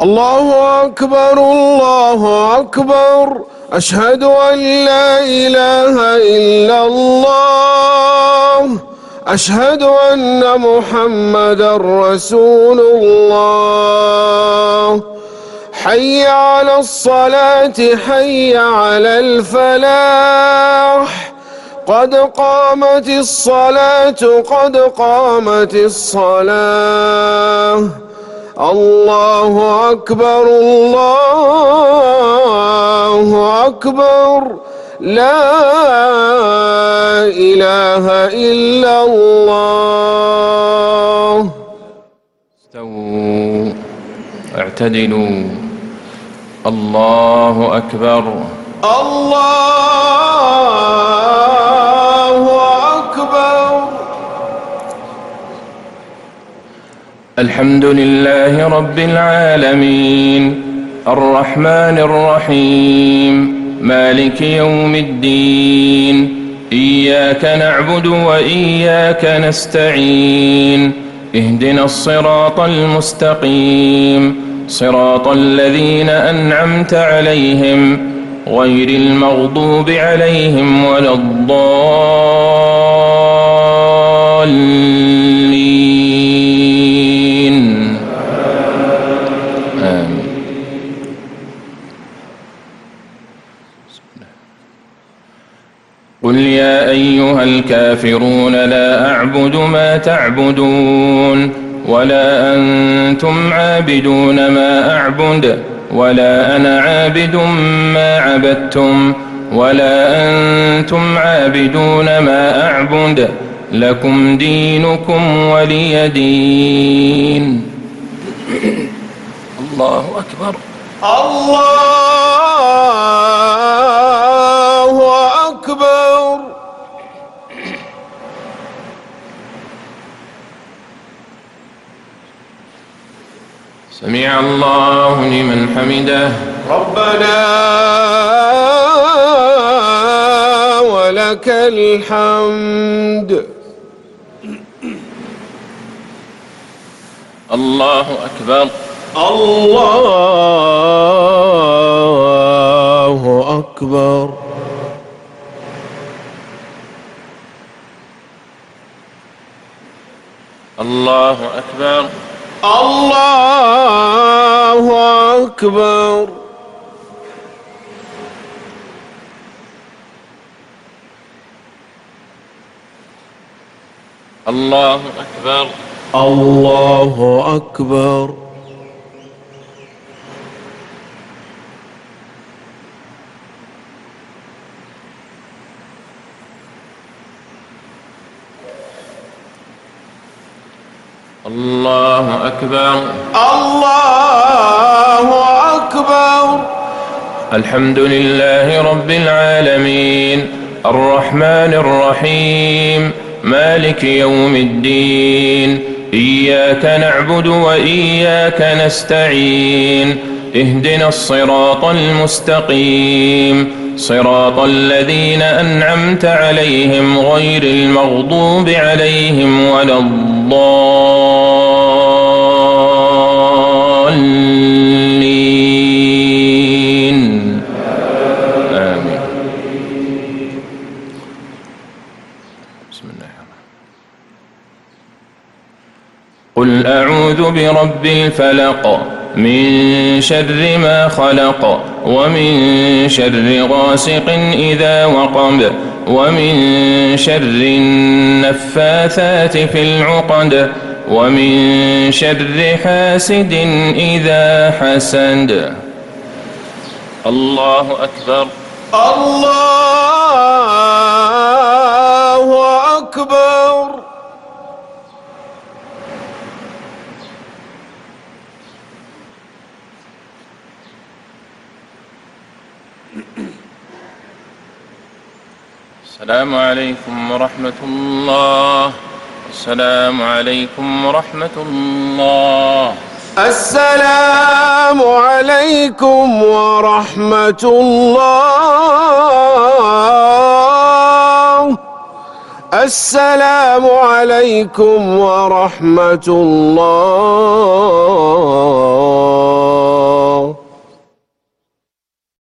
الله أكبر الله أكبر، أشهد أن لا إله إلا الله، أشهد أن محمدًا رسول الله. حي على الصلاة حي على الفلاح، قد قامت الصلاة قد قامت الصلاة. الله أكبر الله أكبر، لا إله إلا الله. استووا اعتدلوا. الله أكبر الله أكبر. الحمد لله رب العالمين، الرحمن الرحيم، مالك يوم الدين. إياك نعبد وإياك نستعين، اهدنا الصراط المستقيم، صراط الذين أنعمت عليهم غير المغضوب عليهم ولا الضالين. آمين. قل يا أيها الكافرون لا أعبد ما تعبدون ولا أنتم عابدون ما أعبد ولا أنا عابد ما عبدتم ولا أنتم عابدون ما أعبد، لكم دينكم ولي دين. الله أكبر الله أكبر. سمع الله لمن حمده. ربنا ولك الحمد. الله أكبر الله أكبر. الله أكبر الله أكبر. الله أكبر الله أكبر. الله أكبر الله أكبر. الحمد لله رب العالمين، الرحمن الرحيم، مالك يوم الدين. إياك نعبد وإياك نستعين، اهدنا الصراط المستقيم، صراط الذين أنعمت عليهم غير المغضوب عليهم ولا الضالين. آمين. بسم الله الرحمن الرحيم. قل أعوذ برب الفلق من شر ما خلق ومن شر غاسق إذا وقب ومن شر النفاثات في العقد ومن شر حاسد إذا حسد. الله أكبر الله أكبر. السلام عليكم ورحمة الله. السلام عليكم ورحمة الله. السلام عليكم ورحمة الله. السلام عليكم ورحمة الله.